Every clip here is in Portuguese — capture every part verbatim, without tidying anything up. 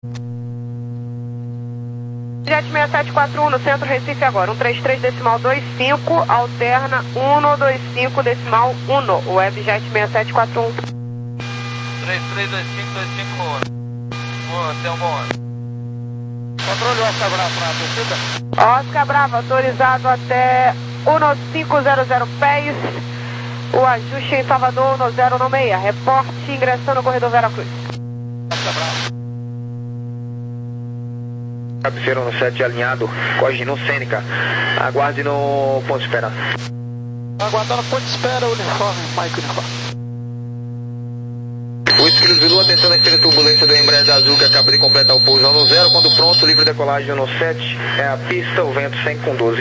Jet seis sete quatro um no centro Recife agora, um três três decimal dois cinco, alterna um dois cinco decimal um, Webjet seis sete quatro um. três três dois cinco dois cinco um, tem um bom ano. Controle Oscar Bravo para a descida. Oscar Bravo, autorizado até um cinco zero zero pés, o ajuste em Salvador um zero no seis, reporte ingressando no corredor Veracruz. Oscar Bravo. Cabeceiro no sete alinhado, corre no Sêneca, aguarde no ponto de espera. Aguardando ponto de espera, uniforme, Mike uniforme. O Esquilo Zulu, atenção na esteira turbulência do Embraer da Azul que acaba de completar o pouso no zero, quando pronto, livre decolagem no sete, é a pista, o vento cem com doze.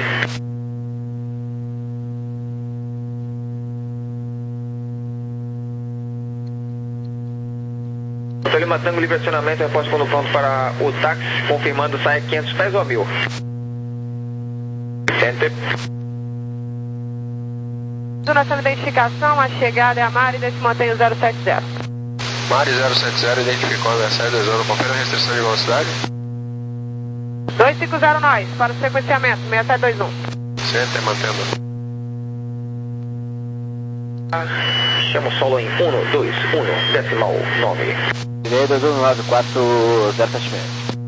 Lima Tango, livre acionamento, repórter quando pronto para o táxi, confirmando sai quinhentos pés ou mil. Center. Nossa identificação, a chegada é a Mari, desse mantém o zero sete zero. Mari zero sete zero, identificou a versão dois zero, confere a restrição de velocidade. dois cinco zero nós, para o sequenciamento, seis sete dois um. Center, mantendo. Chama o solo em um dois um decimal nove. Direito dois um nove quatro zero sete seis.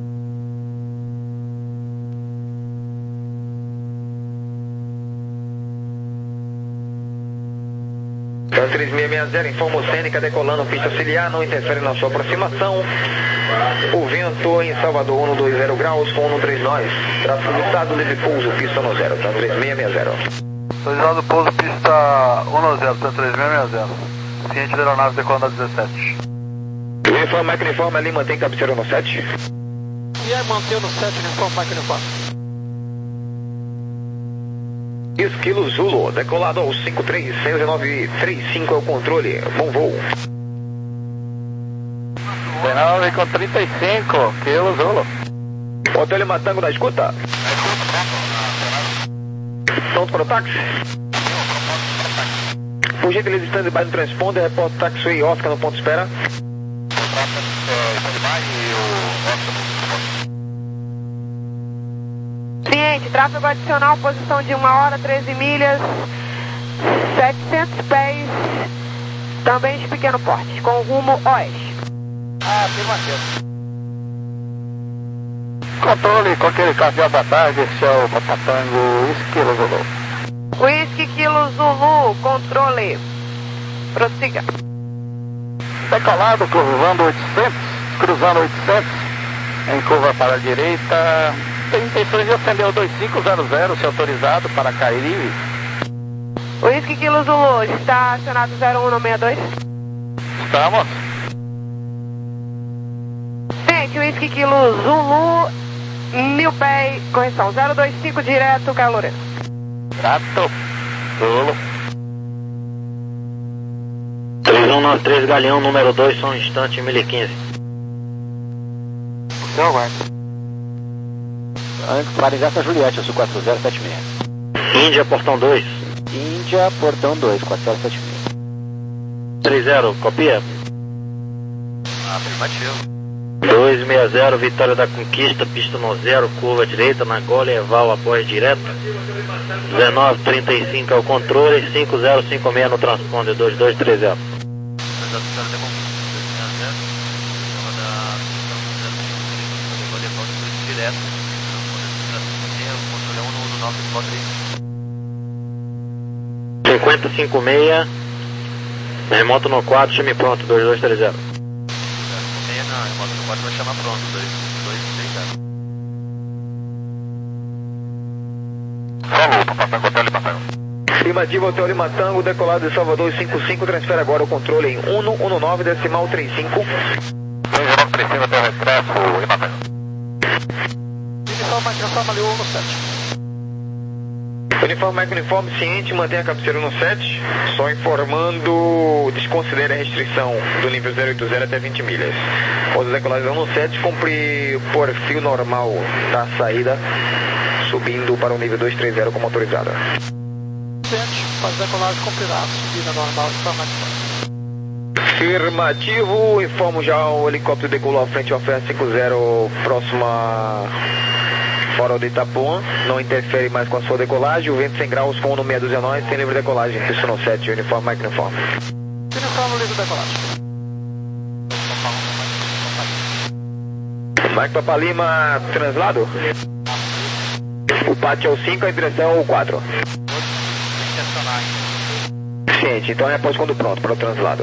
Então três seis seis zero, informa o Sêneca decolando pista auxiliar, não interfere na sua aproximação. O vento em Salvador um dois zero graus com um três nós. Tráfego do estado, livre pouso, pista no zero, então três seis seis zero. Autorizado pouso pista um zero, três seis seis zero. Ciente da aeronave decolando a dezessete. Uniforme, Mike uniforme, ali mantém cabeceira no sete. E aí mantém no sete, uniforme, Mike uniforme. Esquilo Zulu, decolado ao cinco três seis nove três cinco é o controle, bom voo. dezenove com trinta e cinco, Esquilo Zulu. Hotel Lima Tango na escuta. Pronto para o táxi? Por gentileza, stand-by no transponder, repórter taxiway Oscar no ponto de espera. Ciente, tráfego adicional, posição de uma hora, treze milhas, setecentos pés, também de pequeno porte, com rumo oeste. Ah, afirmativo. Controle com aquele caminhão da tarde, esse é o Botatango Esquilo Zulu. Whisky Kilo Zulu, controle. Prossiga. Decolado, curvando oitocentos, cruzando oitocentos, em curva para a direita. Tem intenções de acender o dois cinco zero zero, se autorizado, para cair. Whisky Kilo Zulu, está acionado zero um no seis dois. Estamos. Ciente, Whisky Kilo Zulu, mil pés, correção, zero dois cinco direto, Caio Lourenço. Grato. Zulu. três um nove três Galeão, número dois, só um instante, mil e quinze. O seu aguardo. Maringá Juliette, eu sou quatro zero sete seis. Índia, portão dois. Índia, portão dois, quatro zero sete seis. três zero, copia. Afirmativo. dois seis zero, Vitória da Conquista, pista no zero, curva direita, na Gole, Eval, após direto. dezenove trinta e cinco é o controle, cinco zero cinco seis no transponder, dois dois três zero. cinquenta e cinco seis, remoto no quatro, chame pronto, dois dois três zero. Não, remoto no quatro vai chamar pronto, dois dois três zero. Falou, Papatango, Hotel Lima Tango. Afirmativo, Hotel Lima Tango, decolado de Salvador cinco cinco, transfere agora o controle em um um nove decimal trinta e cinco. dois zero três cinco até o expresso, Lima Tango. Uniforme, uniforme ali, um no sete. Uniforme, Mike uniforme, ciente, mantém a cabeceira no sete, só informando, desconsidera a restrição do nível zero oito zero até vinte milhas. Após a decolagem no sete, cumpre perfil normal da saída, subindo para o nível dois três zero como autorizada. sete, faz decolagem cumprirá a subida normal de forma de Afirmativo, informo já o helicóptero decolou à frente, o F R cinco zero, próxima fora de Itapuã, não interfere mais com a sua decolagem, o vento cem graus com o número seis dois nove, sem livre decolagem, Houston sete, uniforme, Mike uniforme. Uniforme, livre decolagem. Mike Papa Lima, translado. O pátio é o cinco, a direção é o quatro. Ciente, então é após quando pronto para o translado.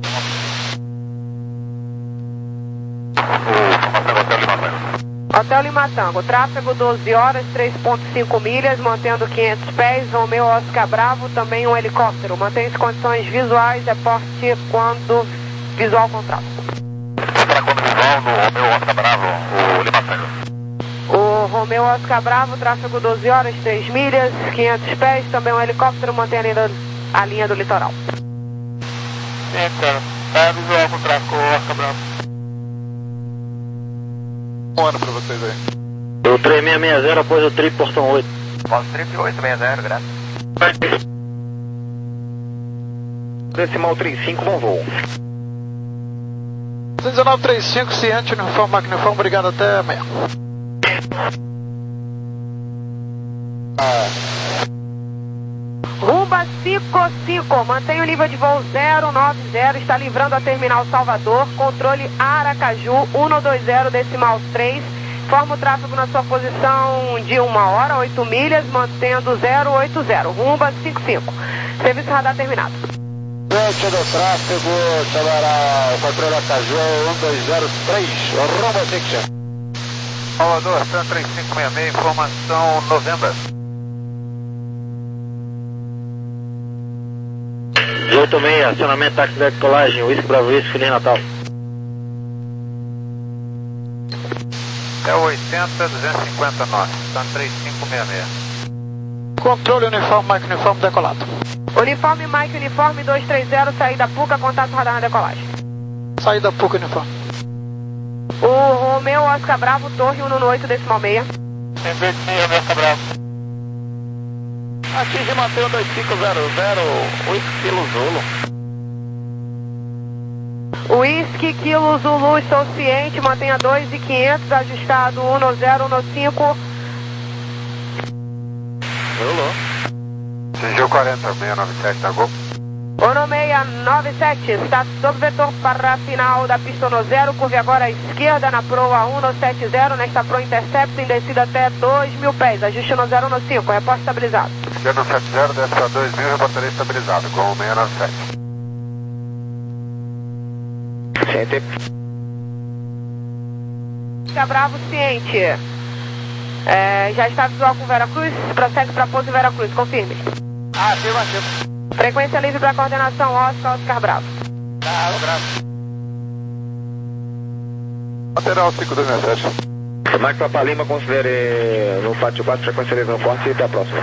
Hotel Lima Tango, tráfego doze horas, três ponto cinco milhas, mantendo quinhentos pés, Romeu Oscar Bravo, também um helicóptero. Mantém as condições visuais, reporte quando visual contrato. Para quando visual no Romeu Oscar Bravo, o Lima Tango. O Romeu Oscar Bravo, tráfego doze horas, três milhas, quinhentos pés, também um helicóptero, mantém a linha do, a linha do litoral. Sim, cara. É visual com tráfego Oscar Bravo. Um ano pra vocês aí. O três seis seis zero após o trip portão oito. Após o trip oito seis zero, graças. Decimal trinta e cinco, bom voo. dezenove trinta e cinco, ciente, uniforme, máquina uniforme, obrigado, até amanhã. Ah. Rumba cinco cinco, mantém o nível de voo zero nove zero, está livrando a terminal Salvador, controle Aracaju, cento e vinte, decimal três, forma o tráfego na sua posição de uma hora, oito milhas, mantendo zero oito zero, Rumba cinco cinco, serviço radar terminado. Frente do tráfego, chamará o controle Aracaju, um dois zero três, Rumba cinco cinco. Salvador, cento e cinco seis seis, informação novembro. oito seis, acionamento táxi de decolagem, Whisky Bravo Whisky, Feliz Natal. É o oitenta, duzentos e cinquenta nove, está três cinco seis seis. Controle uniforme, Mike uniforme, decolado. Uniforme Mike uniforme dois três zero, saída Puca, contato radar na decolagem. Saída Puca uniforme. O Romeu Oscar Bravo, torre cento e oito, decimal seis. Romeu Oscar Bravo. Atinge e mantém o dois cinco zero zero, Whisky Kilo Zulu. Whisky Kilo Zulu, estou ciente, mantenha dois mil e quinhentos, ajustado um zero um cinco. Zulu. Atingiu quarenta, seis nove sete, tá gol? um seis nove sete, está sob vetor para a final da pista no zero, curve agora à esquerda na proa cento e setenta, nesta proa intercept em descida até dois mil pés, ajuste no zero um cinco, repórter estabilizado. Esquerda cento e setenta, desce para dois mil, reportaria estabilizado, com seis nove sete. Ciente. Fica Bravo, ciente. É, já está visual com Veracruz, prossegue para pouso em Veracruz, confirme. Ah, afirmativo. Frequência livre para coordenação Oscar, Oscar Bravo. Tá, bravo. Lateral cinco dois seis sete. Mike Papa Lima, considere no pátio quatro, frequência livre no corte e até a próxima.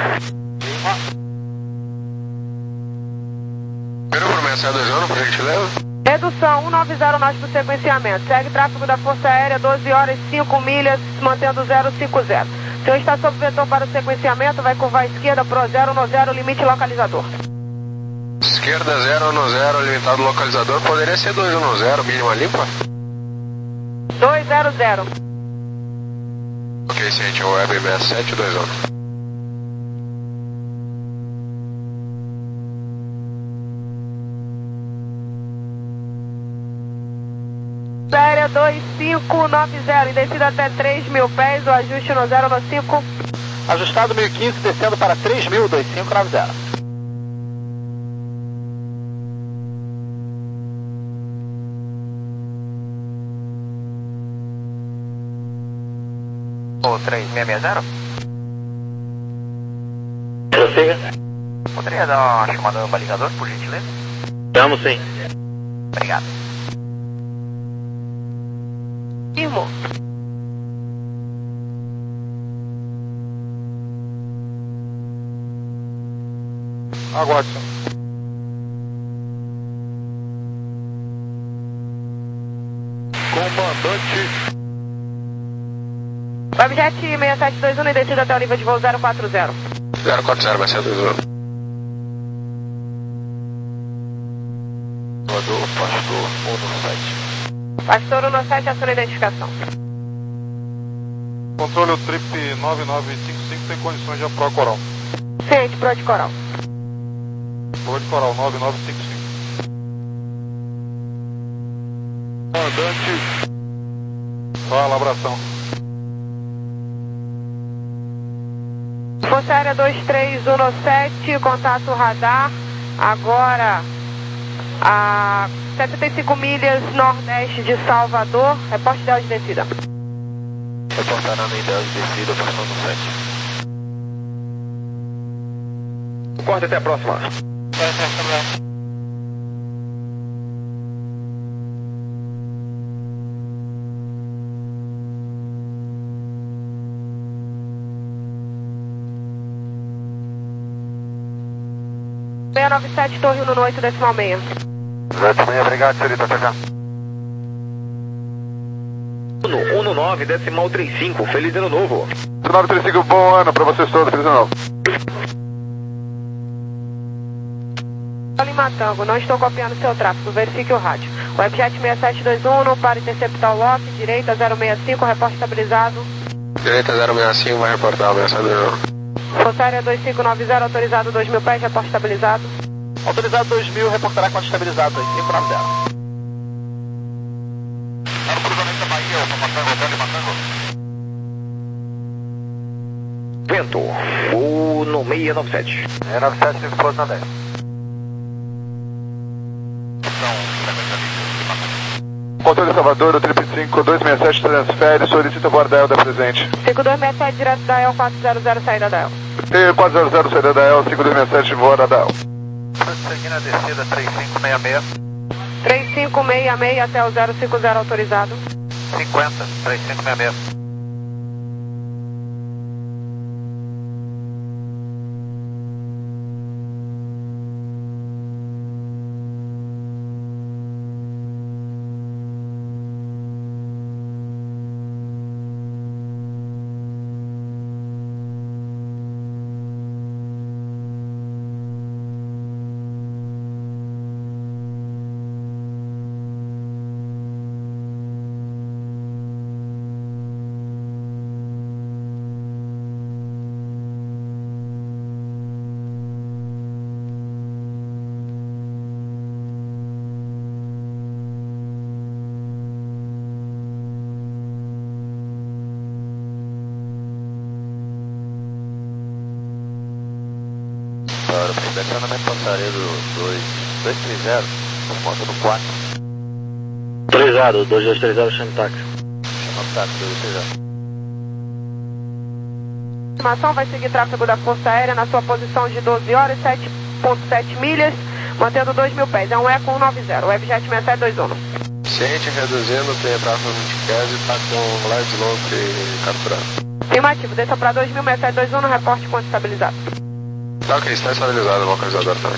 Primeiro por seis dois zero, por gentileza. Redução um nove zero nove para o sequenciamento. Segue tráfego da Força Aérea, doze horas e cinco milhas, mantendo zero cinco zero. O senhor está sob vetor para o sequenciamento, vai curvar à esquerda, pro zero um zero, limite localizador. Esquerda zero um zero, limitado localizador. Poderia ser dois um zero, mínima limpa? dois zero zero. Ok, ciente, é o Web B S sete dois um. Aérea dois cinco nove zero, em descida até três mil pés, o ajuste no zero no cinco. Ajustado mil e quinze, descendo para três mil, dois cinco nove zero. O três seis seis zero? Prossiga. Poderia dar uma chamada no balizador, por gentileza? Vamos sim. Obrigado. Firmo. Aguarde. Comandante. Webjet seis sete dois um, e descida até o nível de voo zero quatro zero. zero quatro zero, vai ser dois um. Pastor, pastor. Pastor cento e sete, aciona a identificação. Controle, o trip nove nove cinco cinco tem condições de aprovar coral. Ciente, pro de coral. Pro de coral, nove nove cinco cinco. Comandante. Fala, abração. Força Aérea dois três um sete, contato radar, agora a setenta e cinco milhas nordeste de Salvador, reporte ideal de descida. Reportando ideal de descida, passando no sete. Corte até a próxima. seiscentos e noventa e sete, Torre um oito, decimal meia. oito meia, obrigado, senhorita, até já. um nove, decimal trinta e cinco, feliz ano novo. nove trinta e cinco, bom ano pra vocês todos, feliz ano novo. Lima Tango, não estou copiando seu tráfego, verifique o rádio. Webjet seis sete dois um, para interceptar o lock, direita zero seis cinco, reporte estabilizado. Direita zero seis cinco, vai reportar o mensageiro. Força Aérea dois cinco nove zero, autorizado dois mil pés, reporte estabilizado. Autorizado dois mil, reportará quando estabilizado, dois cinco nove zero. Era o cruzamento da Bahia, o Matango, Hotel de Matango. Vento, o no seis nove sete. seis nove sete, cinco pontos na dez. Controle de Salvador, o trip cinco dois seis sete, transfere, solicita voar da E L da presente. cinco dois seis sete, direto da E L quatro zero zero, saída da E L. T quatro zero zero, saída da E L, cinco dois seis sete, voa da E L. Seguindo a descida, três cinco seis seis. três cinco seis seis até o zero cinco zero, autorizado. cinquenta, três cinco seis seis. Para o pressionamento passareiro dois dois três zero, por conta do quatro. Autorizado, dois dois três zero, chama táxi. Chama o táxi, dois dois três zero. A informação vai seguir tráfego da Força Aérea na sua posição de doze horas, sete ponto sete milhas, mantendo dois mil pés. É um Eco cento e noventa, Webjet seis sete dois um. Ciente, reduzindo, tem tráfego vinte quinze e está com light load capturado. Afirmativo, desça para dois mil, seis sete dois um, no reporte quanto estabilizado. Tá ok, está estabilizado o localizador também.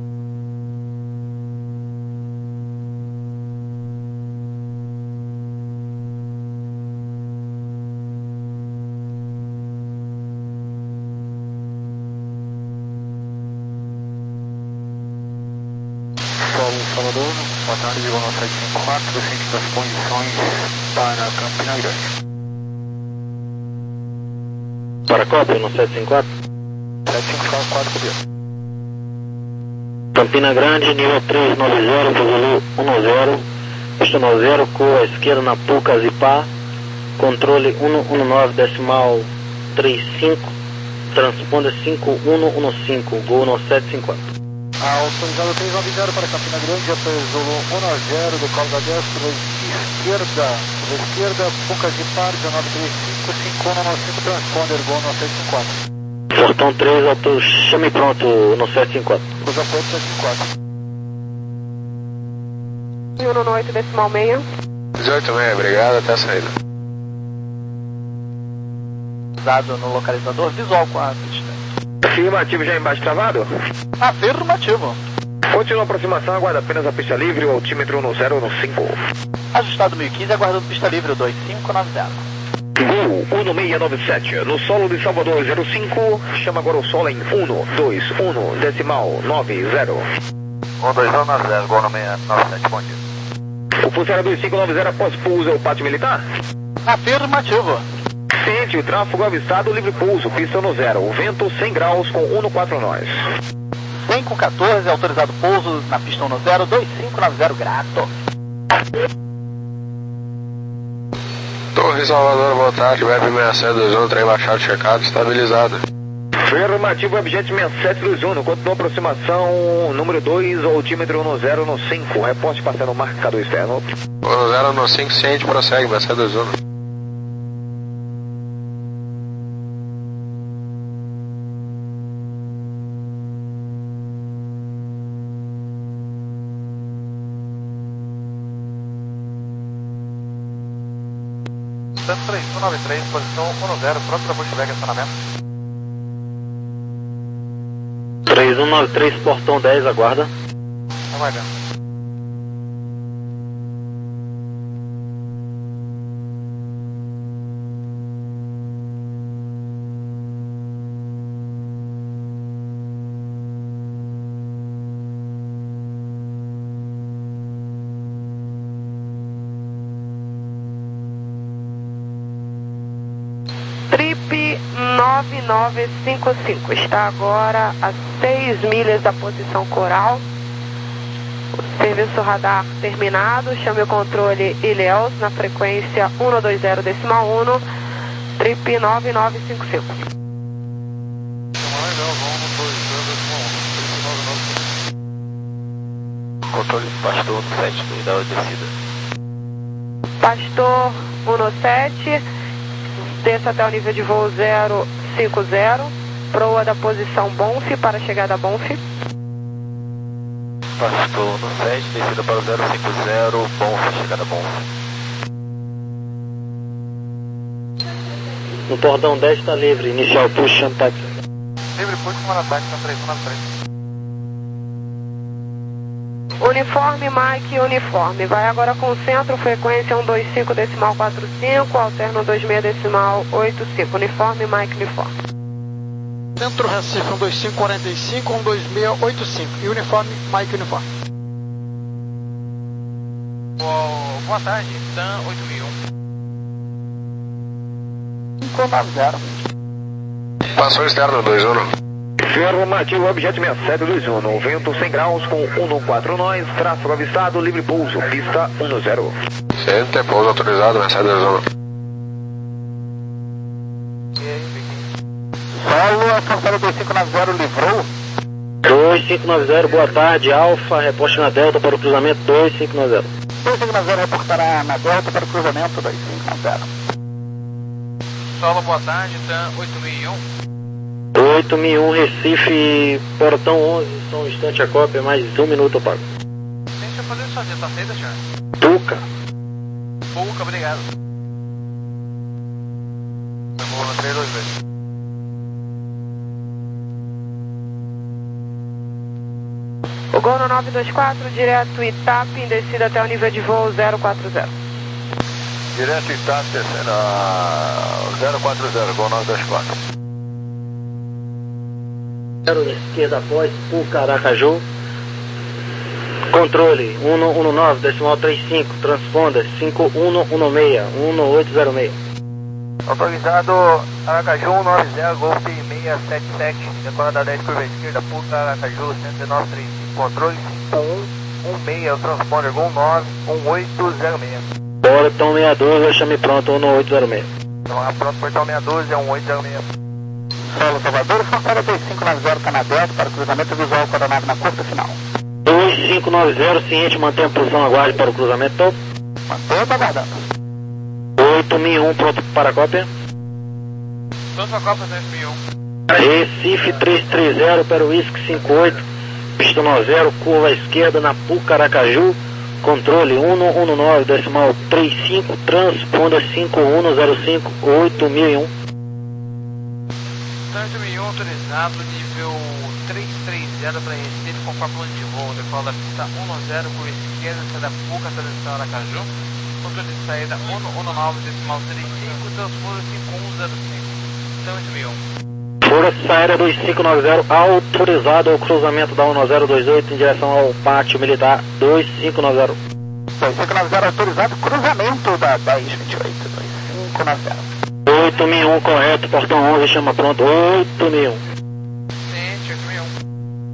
Solo Salvador, boa tarde, Vigo sete cinco quatro, ciente das condições para Campina Grande. Para Copa, no sete cinco quatro. sete cinco quatro, cobriu. Campina Grande, nível três nove zero, Zulu um zero, pista nove zero, cor à esquerda na Pucas e Pá, controle cento e dezenove, decimal trinta e cinco, transponder cinco um um cinco, Gol no sete cinco quatro. Autorizado três nove zero para Campina Grande, até Zulu um zero, decola da destra, esquerda, da esquerda, Pucas e Pá, dezenove trinta e cinco, cinco um um cinco, transponder, Gol no sete cinco quatro. Portão três, auto, chame pronto no sete cinco quatro. Cruza ponto sete cinco quatro. um oito, decimal meia. dezoito meia, obrigado, até a saída. Usado no localizador visual com a pista. Afirmativo, já embaixo travado? Afirmativo. Continua a aproximação, aguarda apenas a pista livre, o altímetro no zero no cinco. Ajustado mil e quinze, aguardando pista livre dois cinco nove zero. Gol um seis nove sete, no solo de Salvador zero cinco, chama agora o solo em um dois um, decimal nove zero. um dois um nove zero, Gol no seis nove sete, bom dia. O funcionário dois cinco nove zero após pouso é o pátio militar? Afirmativo. Ciente, o tráfego avistado, livre pulso, pista no zero. O vento cem graus com um no quatro nós. cem com quatorze, autorizado pouso na pista um no zero, dois cinco nove zero, grato. Torre Salvador, boa tarde, Web sessenta e sete dois um, trem baixado, checado, estabilizado. Afirmativo, Webjet sessenta e sete dois um, continua aproximação número dois, altímetro um no zero no cinco, reporte passando marcador externo. um no zero no cinco, ciente, prossegue, sessenta e sete dois um. três um nove três, posição um no zero, pronto para Bushback, acionamento. três um nove três, portão dez, aguarda. Aguardando. Trip nove nove cinco cinco está agora a seis milhas da posição coral. O serviço radar terminado. Chame o controle Ilhéus na frequência um dois zero decimal um, Trip nove nove cinco cinco. Controle Pastor no sete, cuidado da descida. Pastor um no sete. Desça até o nível de voo zero cinco zero, proa da posição Bonf para a chegada a Bonf. Pastor no sete, descida para o zero cinco zero, Bonf, chegada a Bonf. No portão dez está livre, inicial push and taxi. Livre push, comando ataque na três um nove três. Uniforme, Mike, uniforme. Vai agora com centro, frequência um dois cinco decimal quatro cinco, alterno dois seis decimal oito cinco. Uniforme, Mike, uniforme. Centro Recife um dois cinco quatro cinco, um dois seis oito cinco. E uniforme, Mike, uniforme. Boa, boa tarde, TAM oito mil e um. cinco nove zero. Passou externo, dois um. Afirmativo, Webjet sessenta e sete dois um, no vento cem graus com um no quatro nós, tráfego avistado, livre pouso, pista um no zero. Ciente, pouso autorizado, sessenta e sete dois um. Solo, a Forçada dois cinco nove zero livrou. dois cinco nove zero, boa tarde, Alfa, reporte na Delta para o cruzamento dois cinco nove zero. dois cinco nove zero reportará na Delta para o cruzamento dois cinco nove zero. Solo, boa tarde, TAM oito mil e um. oito mil e um, Recife, portão onze, só um instante a cópia, mais um minuto eu pago. Deixa eu fazer sozinho, tá feita, senhor? Tuca. Pouca, obrigado. Eu vou no três dois dois. O Gol no nove dois quatro, direto Itap, em descida até o nível de voo zero quatro zero. Direto Itap, descendo a zero quatro zero, Gol nove dois quatro. Esquerda após, Puca, Aracaju. Controle um um nove, decimal trinta e cinco, transponder cinco um um seis, um oito zero seis. Autorizado Aracaju um nove zero, Golf seiscentos e setenta e sete, decola da dez curva esquerda, Puca, Aracaju cento e nove trinta e cinco, controle cinco um um seis, o transponder Gol nove um oito zero seis. Portão sessenta e dois, eu chame pronto, um oito zero seis. Então, a pronto, portão sessenta e dois é um oito zero seis. Solo Salvador, Forçada dois cinco nove zero, está na Delta para cruzamento visual com a nave na curta final. dois cinco nove zero, ciente, mantém a posição, aguarde para o cruzamento topo. Mantenha aguardando. oito mil e um, pronto para a cópia. Pronto para a cópia dois mil e um. Recife trezentos e trinta para o Whisky cinquenta e oito, pista noventa, curva à esquerda na Puca, Aracaju. Controle um um nove, decimal trinta e cinco, transponder cinco um zero cinco, oito mil e um. oito mil e um, autorizado, nível trezentos e trinta para Recife, conforme plano de voo, decola da pista um zero, curva esquerda, saída Puca, transição Aracaju, controle de saída um um nove, decimal trinta e cinco, transponder cinco um zero cinco, então oito mil e um. Força Aérea dois cinco nove zero, autorizado ao cruzamento da um zero dois oito em direção ao pátio militar dois cinco nove zero. dois cinco nove zero autorizado, cruzamento da dez vinte e oito, dois cinco nove zero. oito mil e um correto, portão onze, chama pronto, oito mil e um. Ciente, oito mil e um.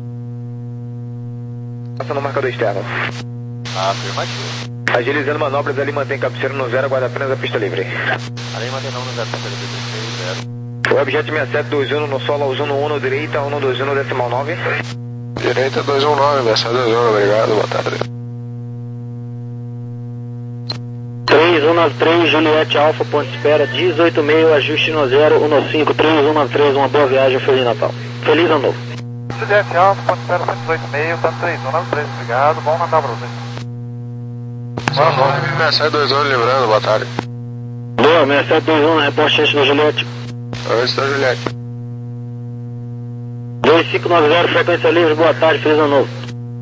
Passando o marcador externo. Afirmativo. Agilizando manobras ali, mantém cabeceira no zero, aguarda apenas a pista livre. Ali mantém não no zero, cabeceira no zero. Webjet sessenta e sete dois um no solo, usando um direita, um dois um decimal nove. Direita dois um nove, Mercedes dois um, obrigado, boa tarde. três um nove três, Juliette Alfa, ponto de espera, dezoito meio, ajuste no zero, um cinco, três um nove três, uma boa viagem, Feliz Natal. Feliz Ano Novo. Juliette Alfa, ponto de espera cento e dezoito meio, tá três um nove três, obrigado, bom Natal pra vocês. Mercedes dois um, lembrando, boa tarde. Boa, Mercedes dois um, reporte cheio da Juliette. Oi, está Juliette. dois cinco nove zero, frequência livre, boa tarde, Feliz Ano Novo.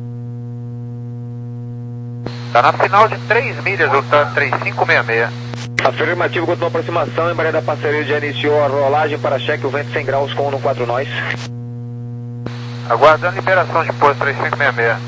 Tá na final de três milhas, o tá três cinco seis seis. Afirmativo, continua a aproximação, embaré da parceria já iniciou a rolagem para cheque, o vento cem graus com um quatro nós. Aguardando liberação de posto três cinco seis seis.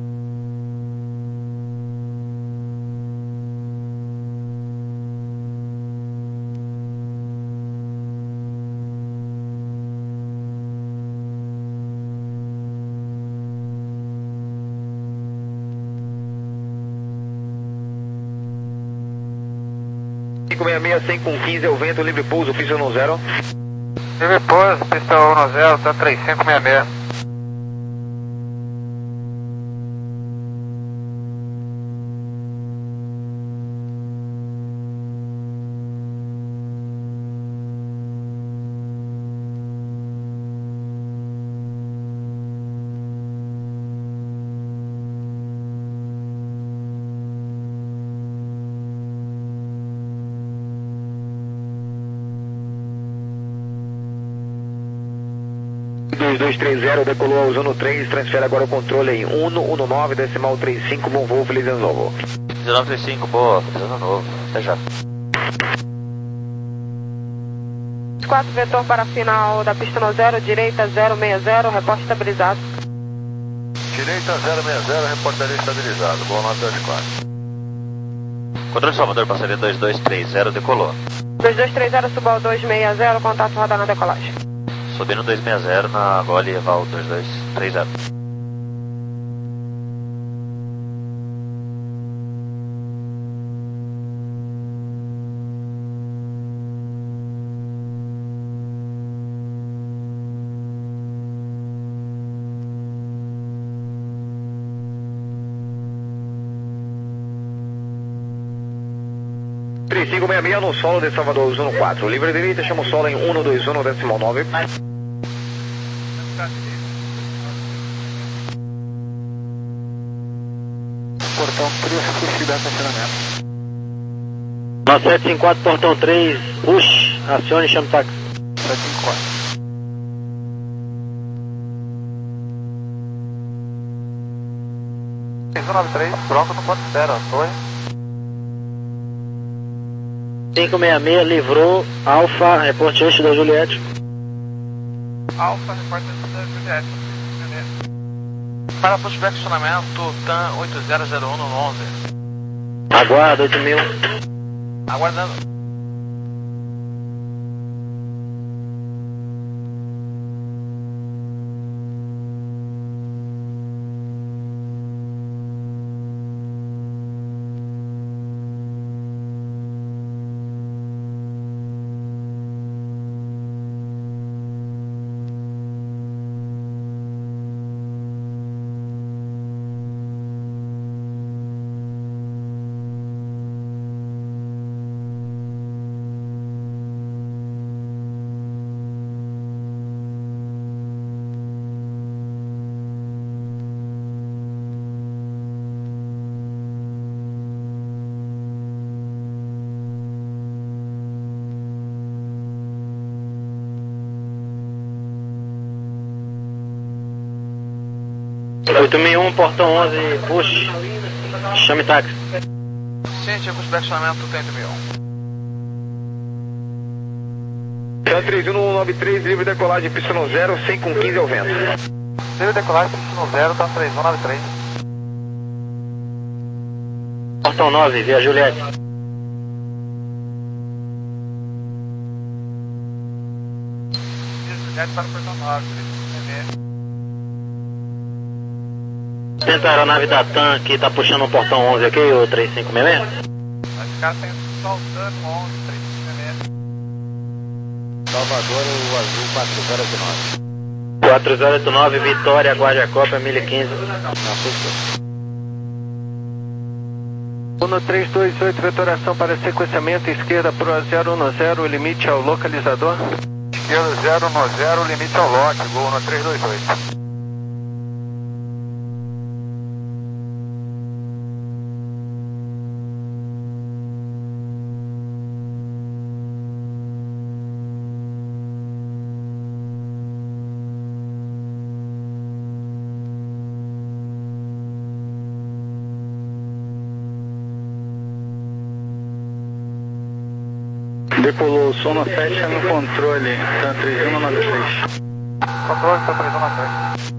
cinco seis seis, cem com quinze, é o vento, livre pouso, pista no zero. Livre pouso, pista um no zero, tá três cinco seis seis. dois dois três zero, decolou usando três, transfere agora o controle em um um nove, decimal trinta e cinco, bom voo, Feliz Ano Novo. dezenove trinta e cinco, boa, Feliz Ano Novo, até já. quatro vetor para a final da pista no zero, direita zero seis zero, reporte estabilizado. Direita zero seis zero, reportaria estabilizado, boa nota dois quatro. Controle Salvador, passaria dois dois três zero, decolou. dois dois três zero, suba dois seis zero, contato radar na decolagem. Subindo dois seis zero na Gole Val dois dois três zero. três cinco seis seis no solo de Salvador, usando quatro. Livre direita, chama o solo em um dois um, decimal nove. Portão três, push de estacionamento. nove sete cinco quatro, portão três, push, acione e chame táxi. sete cinco quatro. três um nove três, pronto no ponto de espera, torre. cinco seis seis, livrou, Alfa, reporte eixo da Juliette. Alfa, repórter da Juliette. Para pushback estacionamento, T A M oito zero zero um no onze. Aguarda, oito mil. Aguardando. oito mil e um, portão onze, push, chame táxi. Ciente, pushback estacionamento, tem oito mil e um. Tá três um nove três, livre decolagem, pista no zero, cem com quinze, é o vento. Livre decolagem, pista no zero, tá três um nove três. portão nove, via Juliette. Juliette para o portão nove, Tenta a aeronave da TAM que tá puxando o portão onze aqui, o três cinco seis seis. Os caras estão soltando onze, três cinco seis seis. Salvador, o azul quatro zero oito nove. quatro zero oito nove, Vitória, aguarde a cópia, mil e quinze. um três dois oito, vetoração para sequenciamento, esquerda pro A zero um zero, limite ao localizador. Esquerda zero um zero, limite ao lote, gol no três dois oito. Decolou, Sono sete no controle, tá três um nove três. Controle, tá três um nove três.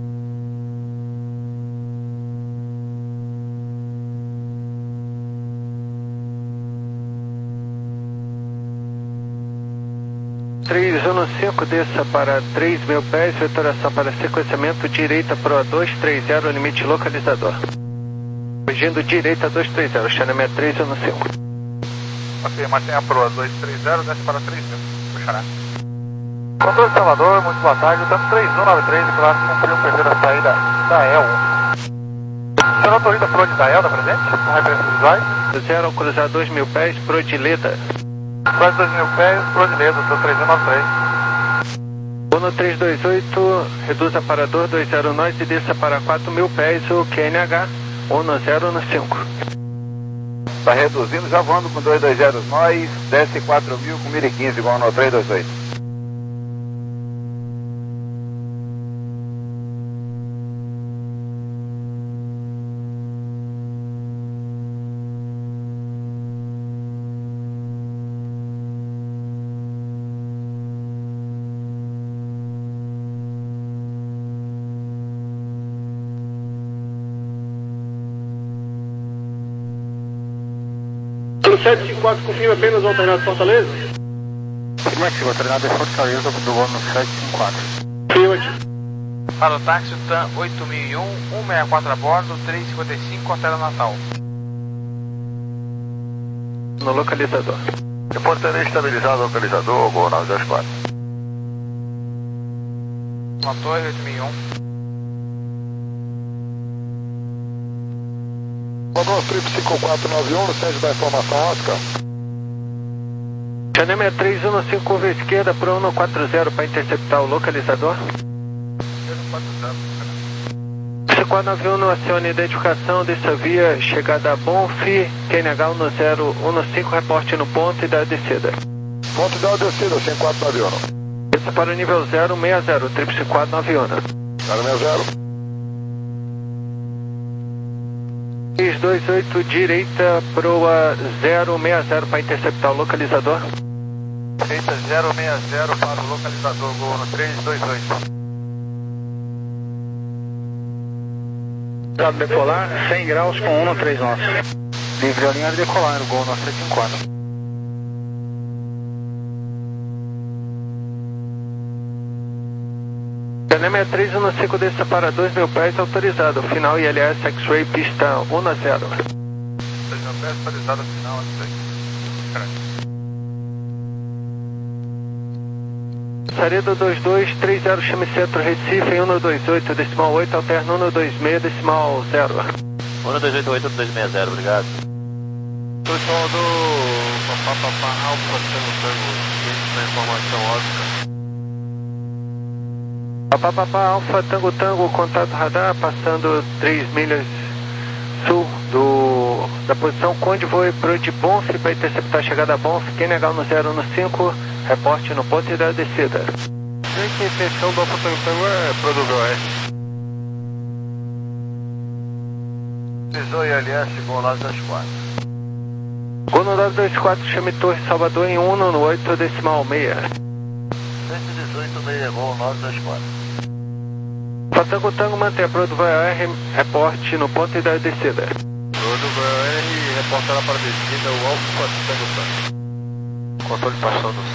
três um cinco, desça para três mil pés, vetoração para sequenciamento, direita pro A dois três zero, limite localizador. Corrigindo direita dois três zero, Xanamé três um cinco. Ok, mantenha a proa dois três zero, desce para três mil, puxará. Controle Salvador, muito boa tarde, estamos três um nove três, próximo, cumpriu perder a saída da E L um. O senhor autoriza a proa de da E L, da presente? Com referência visuais? zero, cruzar dois mil pés, pro de Leda. Quase dois mil pés, proa de Leda, estou três um nove três. um três dois oito, reduz aparador dois zero nós e desça para quatro mil pés, o Q N H um zero um cinco. Está reduzindo, já voando com dois dois zero nós, desce quatro mil com mil e quinze, igual no três dois oito. sete cinco quatro, confirma apenas o alternado Fortaleza? Afirmativo, alternado é Fortaleza do ano sete cinco quatro. Afirmativo. Para o táxi TAM oito mil e um, cento e sessenta e quatro a bordo, três cinquenta e cinco, Hotel Natal. No localizador. Reportaria estabilizado, localizador, gol nove dois quatro. Uma torre oito mil e um. Mandou trip cinco quatro nove um, no centro da informação Oscar. Xanamé três um cinco, curva esquerda para um quatro zero para interceptar o localizador. C quatro nove um, acione identificação dessa via, chegada a Bonf, Q N H um zero um cinco, reporte no ponto e da descida. Ponto da descida, cinco quatro nove um. Desça para o nível zero seis zero, trip cinco quatro nove um. zero seis zero. três dois oito, direita proa zero seis zero para interceptar o localizador. Direita zero seis zero para o localizador, gol no três dois oito. Dado decolar, cem graus com um três nove. Livre a linha de decolar, gol no sete cinco quatro. Xanamé três um cinco, desça para dois mil pés, autorizado. Final I L S X-Ray, pista um zero. dois mil pés, autorizado, final X-Ray. Saredo dois dois três zero, chame centro, Recife, em um dois oito, decimal oito, alterna um dois seis, decimal zero. um dois oito oito, um dois seis zero, obrigado. Pessoal do Papá Papá Alfa Tango Tango, da informação Oscar. Papá Papá Alfa Tango Tango, contato radar, passando três milhas sul do, da posição Conde, voe pro de Bonf para interceptar a chegada a Bonf, Q N H um zero um cinco, reporte no ponto e da descida. Vê que a intenção do Alfa Tango Tango é produtor oeste. Precisou I L S, gol nove dois quatro. Gol no nove dois quatro, chame Torre Salvador em um no oito, decimal seis. cento e dezoito, meia, gol nove dois quatro. Tango Tango, mantém a proa do V A R, reporte no ponto e da descida. Proa do Tango R, reportará para descida o Alfa Tango Tango. Controle passando